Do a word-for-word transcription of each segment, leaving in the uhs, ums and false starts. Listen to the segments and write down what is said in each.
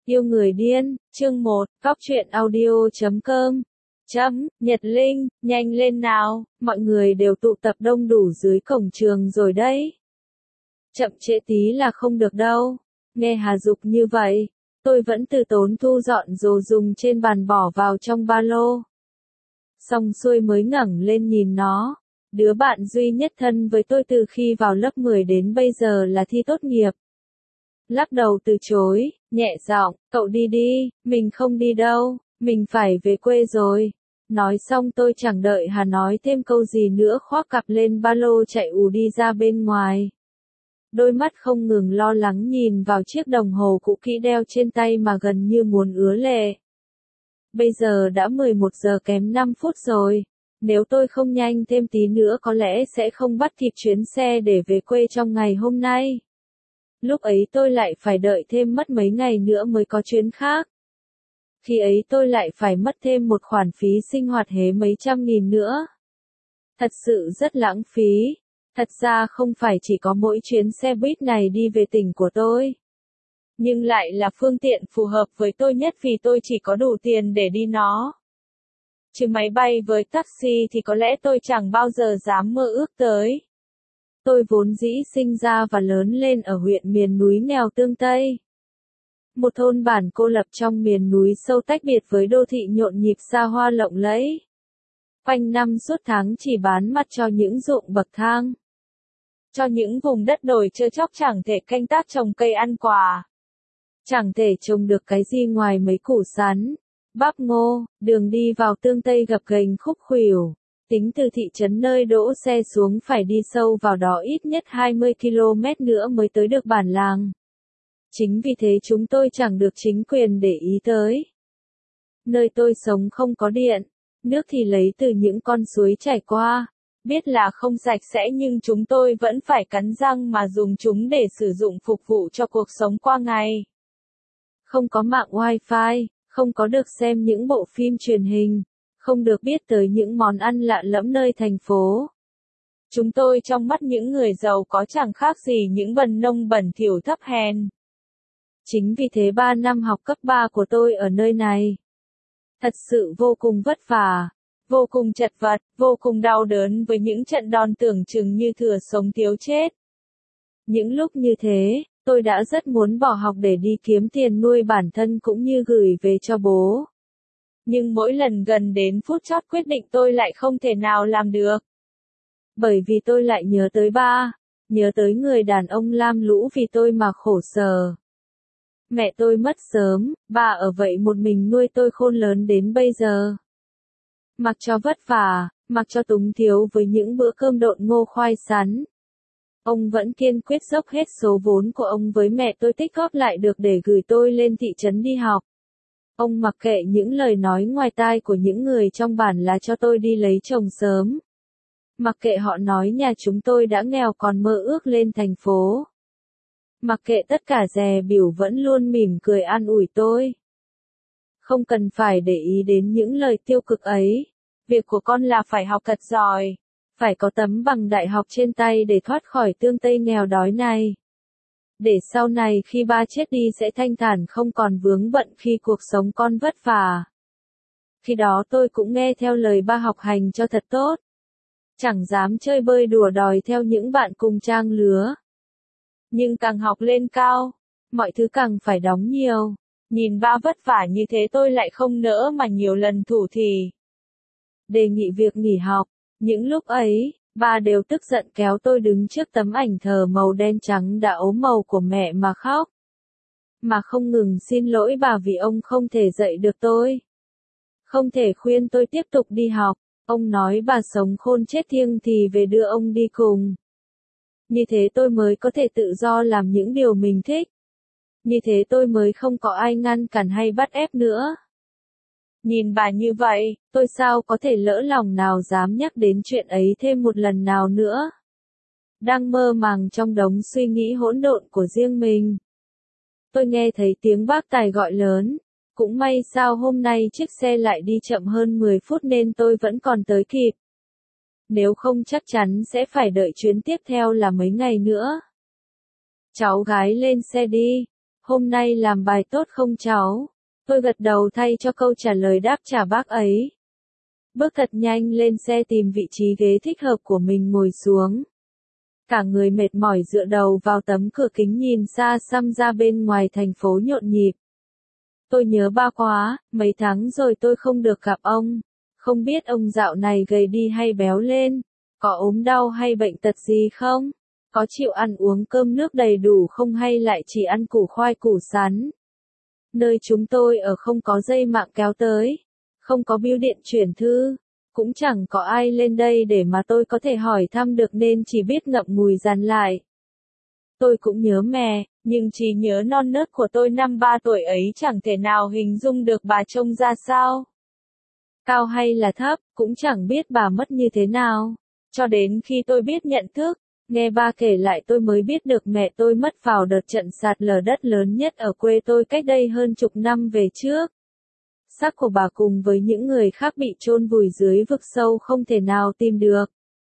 Yêu người điên, chương một, Cóc truyện audio chấm com. Chấm, Nhật Linh, nhanh lên nào, mọi người đều tụ tập đông đủ dưới cổng trường rồi đấy. Chậm trễ tí là không được đâu. Nghe Hà Dục như vậy, tôi vẫn từ tốn thu dọn đồ dùng trên bàn bỏ vào trong ba lô. Xong xuôi mới ngẩng lên nhìn nó. Đứa bạn duy nhất thân với tôi từ khi vào lớp mười đến bây giờ là thi tốt nghiệp. Lắc đầu từ chối, nhẹ giọng, cậu đi đi, mình không đi đâu, mình phải về quê rồi. Nói xong tôi chẳng đợi Hà nói thêm câu gì nữa khoác cặp lên ba lô chạy ù đi ra bên ngoài. Đôi mắt không ngừng lo lắng nhìn vào chiếc đồng hồ cũ kỹ đeo trên tay mà gần như muốn ứa lệ. Bây giờ đã mười một giờ kém năm phút rồi. Nếu tôi không nhanh thêm tí nữa có lẽ sẽ không bắt kịp chuyến xe để về quê trong ngày hôm nay. Lúc ấy tôi lại phải đợi thêm mất mấy ngày nữa mới có chuyến khác. Khi ấy tôi lại phải mất thêm một khoản phí sinh hoạt hế mấy trăm nghìn nữa. Thật sự rất lãng phí. Thật ra không phải chỉ có mỗi chuyến xe buýt này đi về tỉnh của tôi. Nhưng lại là phương tiện phù hợp với tôi nhất vì tôi chỉ có đủ tiền để đi nó. Chứ máy bay với taxi thì có lẽ tôi chẳng bao giờ dám mơ ước tới. Tôi vốn dĩ sinh ra và lớn lên ở huyện miền núi nghèo Tương Tây. Một thôn bản cô lập trong miền núi sâu tách biệt với đô thị nhộn nhịp xa hoa lộng lẫy. Quanh năm suốt tháng chỉ bán mặt cho những ruộng bậc thang. Cho những vùng đất đồi trơ tróc chẳng thể canh tác trồng cây ăn quả. Chẳng thể trồng được cái gì ngoài mấy củ sắn, bắp ngô, đường đi vào Tương Tây gập ghềnh khúc khuỷu. Tính từ thị trấn nơi đỗ xe xuống phải đi sâu vào đó ít nhất hai mươi ki lô mét nữa mới tới được bản làng. Chính vì thế chúng tôi chẳng được chính quyền để ý tới. Nơi tôi sống không có điện, nước thì lấy từ những con suối chảy qua. Biết là không sạch sẽ nhưng chúng tôi vẫn phải cắn răng mà dùng chúng để sử dụng phục vụ cho cuộc sống qua ngày. Không có mạng wifi, không có được xem những bộ phim truyền hình. Không được biết tới những món ăn lạ lẫm nơi thành phố. Chúng tôi trong mắt những người giàu có chẳng khác gì những bần nông bẩn thỉu thấp hèn. Chính vì thế ba năm học cấp ba của tôi ở nơi này thật sự vô cùng vất vả, vô cùng chật vật, vô cùng đau đớn với những trận đòn tưởng chừng như thừa sống thiếu chết. Những lúc như thế, tôi đã rất muốn bỏ học để đi kiếm tiền nuôi bản thân cũng như gửi về cho bố. Nhưng mỗi lần gần đến phút chót quyết định tôi lại không thể nào làm được. Bởi vì tôi lại nhớ tới ba, nhớ tới người đàn ông lam lũ vì tôi mà khổ sở. Mẹ tôi mất sớm, bà ở vậy một mình nuôi tôi khôn lớn đến bây giờ. Mặc cho vất vả, mặc cho túng thiếu với những bữa cơm độn ngô khoai sắn. Ông vẫn kiên quyết dốc hết số vốn của ông với mẹ tôi tích góp lại được để gửi tôi lên thị trấn đi học. Ông mặc kệ những lời nói ngoài tai của những người trong bản là cho tôi đi lấy chồng sớm. Mặc kệ họ nói nhà chúng tôi đã nghèo còn mơ ước lên thành phố. Mặc kệ tất cả dè bỉu vẫn luôn mỉm cười an ủi tôi. Không cần phải để ý đến những lời tiêu cực ấy. Việc của con là phải học thật giỏi. Phải có tấm bằng đại học trên tay để thoát khỏi Tương Tây nghèo đói này. Để sau này khi ba chết đi sẽ thanh thản không còn vướng bận khi cuộc sống con vất vả. Khi đó tôi cũng nghe theo lời ba học hành cho thật tốt. Chẳng dám chơi bơi đùa đòi theo những bạn cùng trang lứa. Nhưng càng học lên cao, mọi thứ càng phải đóng nhiều. Nhìn ba vất vả như thế tôi lại không nỡ mà nhiều lần thủ thỉ đề nghị việc nghỉ học. Những lúc ấy, ba đều tức giận kéo tôi đứng trước tấm ảnh thờ màu đen trắng đã ốm màu của mẹ mà khóc. Mà không ngừng xin lỗi bà vì ông không thể dạy được tôi. Không thể khuyên tôi tiếp tục đi học. Ông nói bà sống khôn chết thiêng thì về đưa ông đi cùng. Như thế tôi mới có thể tự do làm những điều mình thích. Như thế tôi mới không có ai ngăn cản hay bắt ép nữa. Nhìn bà như vậy, tôi sao có thể lỡ lòng nào dám nhắc đến chuyện ấy thêm một lần nào nữa. Đang mơ màng trong đống suy nghĩ hỗn độn của riêng mình. Tôi nghe thấy tiếng bác tài gọi lớn. Cũng may sao hôm nay chiếc xe lại đi chậm hơn mười phút nên tôi vẫn còn tới kịp. Nếu không chắc chắn sẽ phải đợi chuyến tiếp theo là mấy ngày nữa. Cháu gái lên xe đi. Hôm nay làm bài tốt không cháu? Tôi gật đầu thay cho câu trả lời đáp trả bác ấy. Bước thật nhanh lên xe tìm vị trí ghế thích hợp của mình ngồi xuống. Cả người mệt mỏi dựa đầu vào tấm cửa kính nhìn xa xăm ra bên ngoài thành phố nhộn nhịp. Tôi nhớ ba quá, mấy tháng rồi tôi không được gặp ông. Không biết ông dạo này gầy đi hay béo lên, có ốm đau hay bệnh tật gì không? Có chịu ăn uống cơm nước đầy đủ không hay lại chỉ ăn củ khoai củ sắn? Nơi chúng tôi ở không có dây mạng kéo tới, không có bưu điện chuyển thư, cũng chẳng có ai lên đây để mà tôi có thể hỏi thăm được nên chỉ biết ngậm ngùi dằn lại. Tôi cũng nhớ mẹ, nhưng trí nhớ non nớt của tôi năm ba tuổi ấy chẳng thể nào hình dung được bà trông ra sao. Cao hay là thấp, cũng chẳng biết bà mất như thế nào. Cho đến khi tôi biết nhận thức, nghe ba kể lại tôi mới biết được mẹ tôi mất vào đợt trận sạt lở đất lớn nhất ở quê tôi cách đây hơn chục năm về trước. Xác của bà cùng với những người khác bị chôn vùi dưới vực sâu không thể nào tìm được.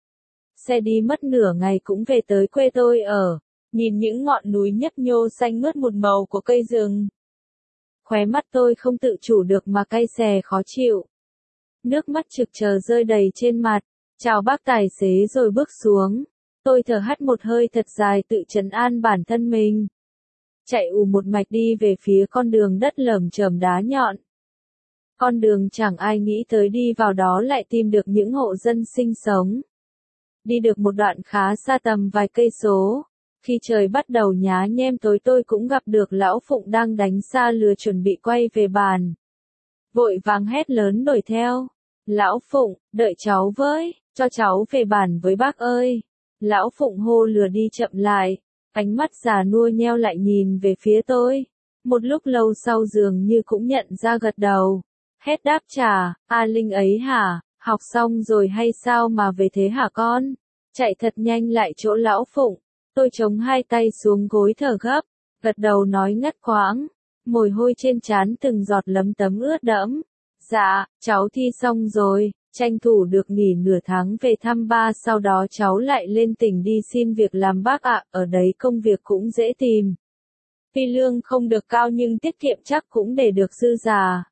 Xe đi mất nửa ngày cũng về tới quê tôi ở, nhìn những ngọn núi nhấp nhô xanh mướt một màu của cây rừng. Khóe mắt tôi không tự chủ được mà cay xè khó chịu. Nước mắt trực chờ rơi đầy trên mặt, chào bác tài xế rồi bước xuống. Tôi thở hắt một hơi thật dài tự trấn an bản thân mình. Chạy ù một mạch đi về phía con đường đất lởm chởm đá nhọn. Con đường chẳng ai nghĩ tới đi vào đó lại tìm được những hộ dân sinh sống. Đi được một đoạn khá xa tầm vài cây số. Khi trời bắt đầu nhá nhem tối tôi cũng gặp được lão Phụng đang đánh xa lừa chuẩn bị quay về bàn. Vội vàng hét lớn đuổi theo. Lão Phụng, đợi cháu với, cho cháu về bàn với bác ơi. Lão Phụng hô lừa đi chậm lại, ánh mắt già nua nheo lại nhìn về phía tôi. Một lúc lâu sau dường như cũng nhận ra gật đầu. Hét đáp trả, A Linh ấy hả, học xong rồi hay sao mà về thế hả con? Chạy thật nhanh lại chỗ lão Phụng. Tôi chống hai tay xuống gối thở gấp, gật đầu nói ngắt quãng. Mồ hôi trên trán từng giọt lấm tấm ướt đẫm. Dạ, cháu thi xong rồi, tranh thủ được nghỉ nửa tháng về thăm ba sau đó cháu lại lên tỉnh đi xin việc làm bác ạ, ở đấy công việc cũng dễ tìm. Tuy lương không được cao nhưng tiết kiệm chắc cũng để được dư giả.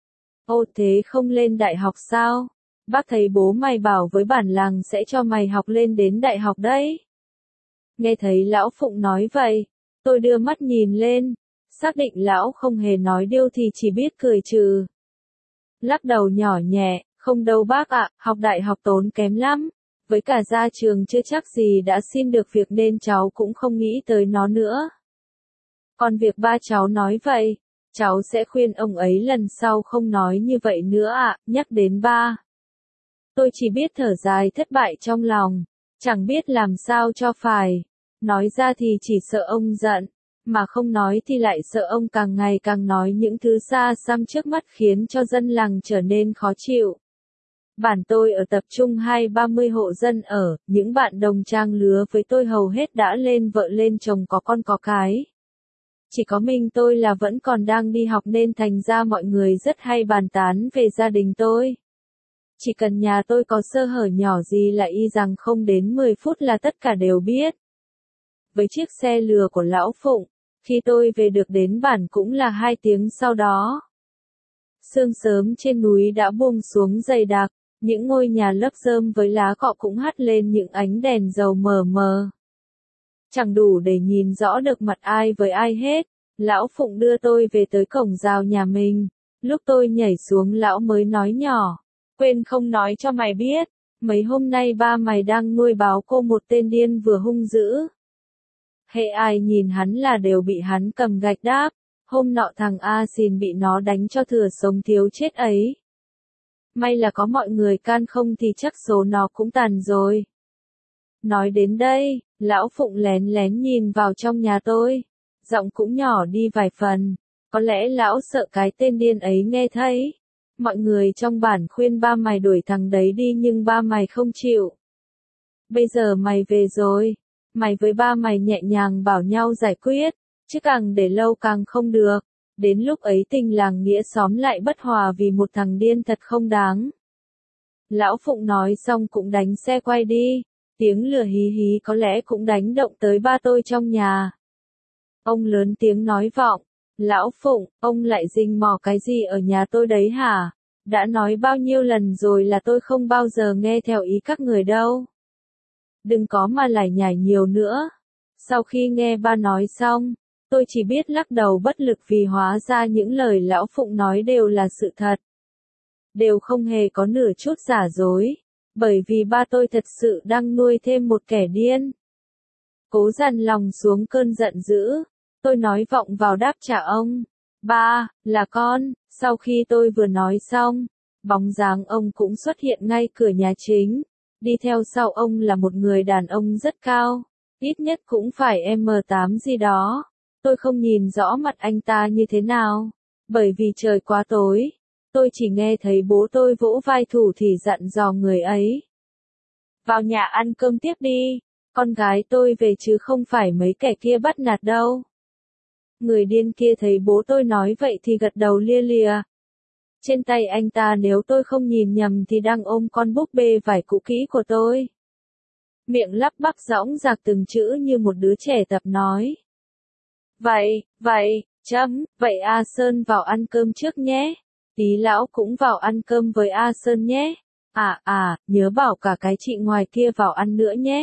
Ô thế không lên đại học sao? Bác thấy bố mày bảo với bản làng sẽ cho mày học lên đến đại học đấy. Nghe thấy lão Phụng nói vậy, tôi đưa mắt nhìn lên, xác định lão không hề nói điêu thì chỉ biết cười trừ. Lắc đầu nhỏ nhẹ, không đâu bác ạ, học đại học tốn kém lắm. Với cả ra trường chưa chắc gì đã xin được việc nên cháu cũng không nghĩ tới nó nữa. Còn việc ba cháu nói vậy, cháu sẽ khuyên ông ấy lần sau không nói như vậy nữa ạ, nhắc đến ba. Tôi chỉ biết thở dài thất bại trong lòng, chẳng biết làm sao cho phải. Nói ra thì chỉ sợ ông giận, mà không nói thì lại sợ ông càng ngày càng nói những thứ xa xăm trước mắt khiến cho dân làng trở nên khó chịu. Bản tôi ở tập trung hai ba mươi hộ dân ở, những bạn đồng trang lứa với tôi hầu hết đã lên vợ lên chồng có con có cái. Chỉ có mình tôi là vẫn còn đang đi học nên thành ra mọi người rất hay bàn tán về gia đình tôi. Chỉ cần nhà tôi có sơ hở nhỏ gì là y rằng không đến mười phút là tất cả đều biết. Với chiếc xe lừa của lão Phụng, khi tôi về được đến bản cũng là hai tiếng sau đó. Sương sớm trên núi đã buông xuống dày đặc, những ngôi nhà lấp rơm với lá cọ cũng hắt lên những ánh đèn dầu mờ mờ. Chẳng đủ để nhìn rõ được mặt ai với ai hết, lão Phụng đưa tôi về tới cổng rào nhà mình. Lúc tôi nhảy xuống lão mới nói nhỏ, quên không nói cho mày biết, mấy hôm nay ba mày đang nuôi báo cô một tên điên vừa hung dữ. Hệ ai nhìn hắn là đều bị hắn cầm gạch đáp, hôm nọ thằng A Xìn bị nó đánh cho thừa sống thiếu chết ấy. May là có mọi người can không thì chắc số nó cũng tàn rồi. Nói đến đây, lão Phụng lén lén nhìn vào trong nhà tôi, giọng cũng nhỏ đi vài phần, có lẽ lão sợ cái tên điên ấy nghe thấy. Mọi người trong bản khuyên ba mày đuổi thằng đấy đi nhưng ba mày không chịu. Bây giờ mày về rồi, mày với ba mày nhẹ nhàng bảo nhau giải quyết, chứ càng để lâu càng không được. Đến lúc ấy tình làng nghĩa xóm lại bất hòa vì một thằng điên thật không đáng. Lão Phụng nói xong cũng đánh xe quay đi, tiếng lửa hí hí có lẽ cũng đánh động tới ba tôi trong nhà. Ông lớn tiếng nói vọng, Lão Phụng, ông lại rình mò cái gì ở nhà tôi đấy hả? Đã nói bao nhiêu lần rồi là tôi không bao giờ nghe theo ý các người đâu. Đừng có mà lải nhải nhiều nữa. Sau khi nghe ba nói xong, tôi chỉ biết lắc đầu bất lực vì hóa ra những lời Lão Phụng nói đều là sự thật. Đều không hề có nửa chút giả dối, bởi vì ba tôi thật sự đang nuôi thêm một kẻ điên. Cố dằn lòng xuống cơn giận dữ, tôi nói vọng vào đáp trả ông. Ba, là con. Sau khi tôi vừa nói xong, bóng dáng ông cũng xuất hiện ngay cửa nhà chính. Đi theo sau ông là một người đàn ông rất cao, ít nhất cũng phải em tám gì đó. Tôi không nhìn rõ mặt anh ta như thế nào, bởi vì trời quá tối. Tôi chỉ nghe thấy bố tôi vỗ vai thủ thì dặn dò người ấy. Vào nhà ăn cơm tiếp đi, con gái tôi về chứ không phải mấy kẻ kia bắt nạt đâu. Người điên kia thấy bố tôi nói vậy thì gật đầu lia lịa. Trên tay anh ta nếu tôi không nhìn nhầm thì đang ôm con búp bê vải cũ kỹ của tôi. Miệng lắp bắp dõng dạc từng chữ như một đứa trẻ tập nói. Vậy, vậy, chấm, vậy A Sơn vào ăn cơm trước nhé. Tí lão cũng vào ăn cơm với A Sơn nhé. À à, nhớ bảo cả cái chị ngoài kia vào ăn nữa nhé.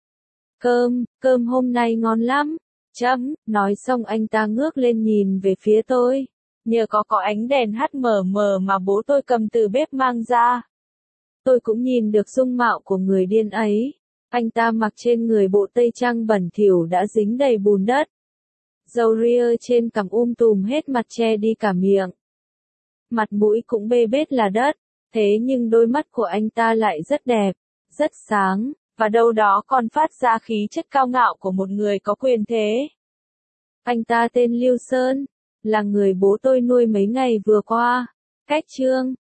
Cơm, cơm hôm nay ngon lắm. Chấm, nói xong anh ta ngước lên nhìn về phía tôi. Nhờ có có ánh đèn hát mờ mờ mà bố tôi cầm từ bếp mang ra. Tôi cũng nhìn được dung mạo của người điên ấy. Anh ta mặc trên người bộ tây trang bẩn thỉu đã dính đầy bùn đất. Râu ria trên cằm um tùm hết mặt che đi cả miệng. Mặt mũi cũng bê bết là đất. Thế nhưng đôi mắt của anh ta lại rất đẹp, rất sáng, và đâu đó còn phát ra khí chất cao ngạo của một người có quyền thế. Anh ta tên Lưu Sơn, là người bố tôi nuôi mấy ngày vừa qua. Cách chương